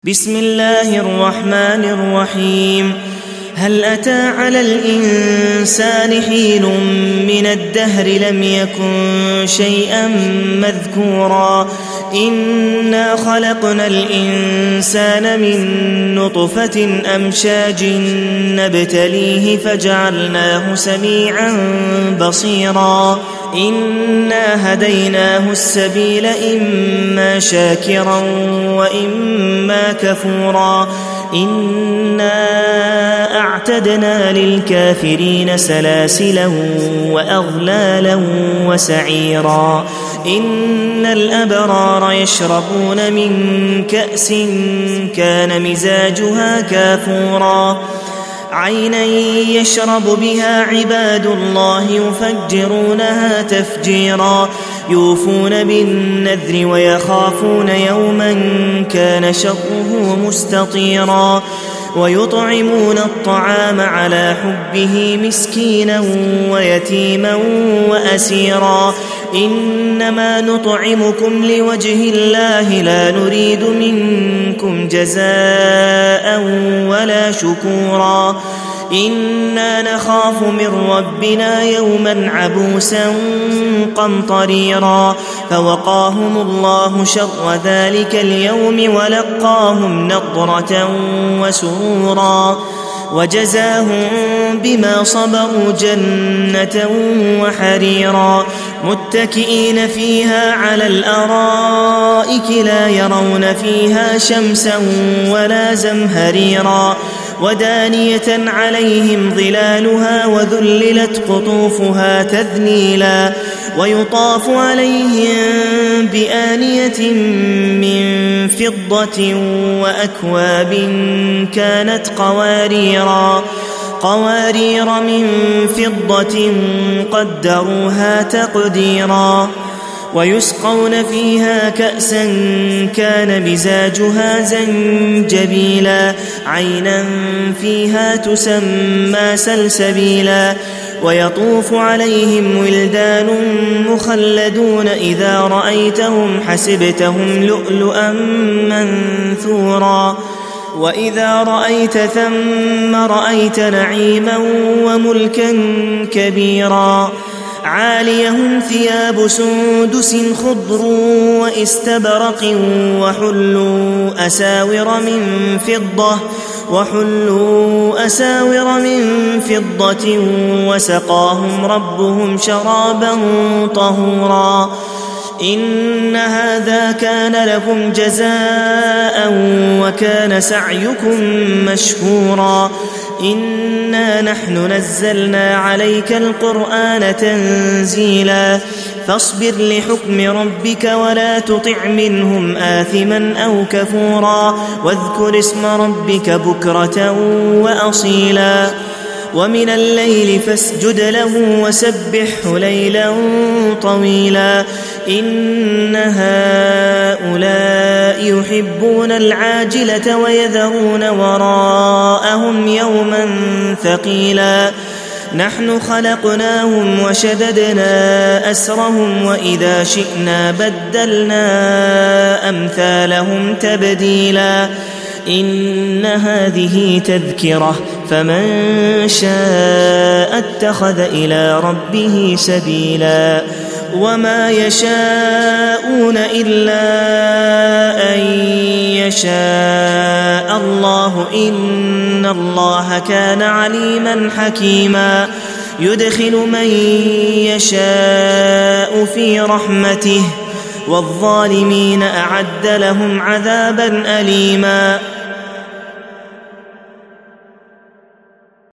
بسم الله الرحمن الرحيم. هل أتى على الإنسان حين من الدهر لم يكن شيئا مذكورا إنا خلقنا الإنسان من نطفة أمشاج نبتليه فجعلناه سميعا بصيرا إنا هديناه السبيل إما شاكرا وإما كفورا إنا أعتدنا للكافرين سلاسلا وأغلالا وسعيرا إن الأبرار يشربون من كأس كان مزاجها كافورا عينا يشرب بها عباد الله يفجرونها تفجيرا يوفون بالنذر ويخافون يوما كان شره مستطيرا ويطعمون الطعام على حبه مسكينا ويتيما وأسيرا إنما نطعمكم لوجه الله لا نريد منكم جزاء ولا شكورا إنا نخاف من ربنا يوما عبوسا قمطريرا فوقاهم الله شر ذلك اليوم ولقاهم نضرة وسرورا وجزاهم بما صبروا جنة وحريرا متكئين فيها على الأرائك لا يرون فيها شمسا ولا زمهريرا ودانية عليهم ظلالها وذللت قطوفها تذليلا ويطاف عليهم بآنية من فضة وأكواب كانت قوارير من فضة قدروها تقديرا ويسقون فيها كأسا كان مزاجها زنجبيلا عينا فيها تسمى سلسبيلا ويطوف عليهم ولدان مخلدون إذا رأيتهم حسبتهم لؤلؤا منثورا وإذا رأيت ثم رأيت نعيما وملكا كبيرا عاليهم ثياب سندس خضر واستبرق وحلوا أساور من فضة وسقاهم ربهم شرابا طهورا إن هذا كان لكم جزاء وكان سعيكم مشكورا إنا نحن نزلنا عليك القرآن تنزيلا فاصبر لحكم ربك ولا تطع منهم آثما أو كفورا واذكر اسم ربك بكرة وأصيلا ومن الليل فاسجد له وسبحه ليلا طويلا إن هؤلاء يحبون العاجلة ويذرون وراءهم يوما ثقيلا نحن خلقناهم وشددنا أسرهم وإذا شئنا بدلنا أمثالهم تبديلا إن هذه تذكرة فمن شاء اتخذ إلى ربه سبيلا وما يشاءون إلا أن يشاء الله إن الله كان عليما حكيما يدخل من يشاء في رحمته والظالمين أعد لهم عذابا أليما